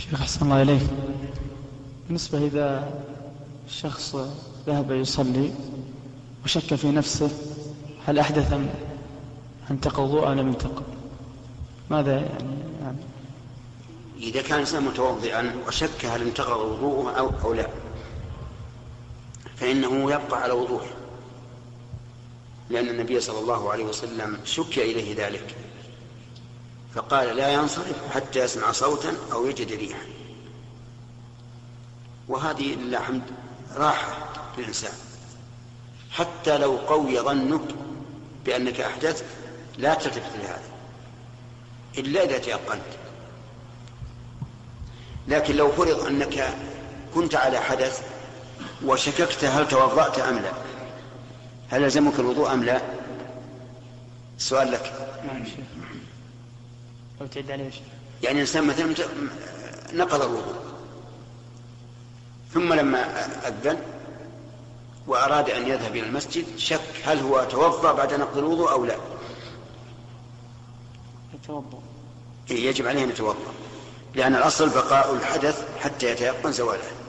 شيخ أحسن الله إليك، بالنسبة إذا الشخص ذهب يصلي وشك في نفسه هل أحدث أم انتقض وضوء أو لم ينتقض، ماذا يعني؟ إذا كان الإنسان متوضئا وشك هل انتقض وضوءه أو لا، فإنه يبقى على وضوءه، لأن النبي صلى الله عليه وسلم شك إليه ذلك فقال لا ينصرف حتى يسمع صوتا أو يجد ريحا. وهذه لله الحمد راحة للإنسان، حتى لو قوي ظنك بأنك أحدثت لا تلتفت لهذا إلا إذا تيقنت. لكن لو فرض أنك كنت على حدث وشككت هل توضأت أم لا، هل يلزمك الوضوء أم لا؟ السؤال لك. نعم شيخ. لو تعد عليه شيخ. يعني الإنسان مثلا نقض الوضوء ثم لما أذن وأراد أن يذهب إلى المسجد شك هل هو توضأ بعد نقض الوضوء أو لا. يتوضأ. يجب عليه أن يتوضأ، لأن الأصل بقاء الحدث حتى يتيقن زواله.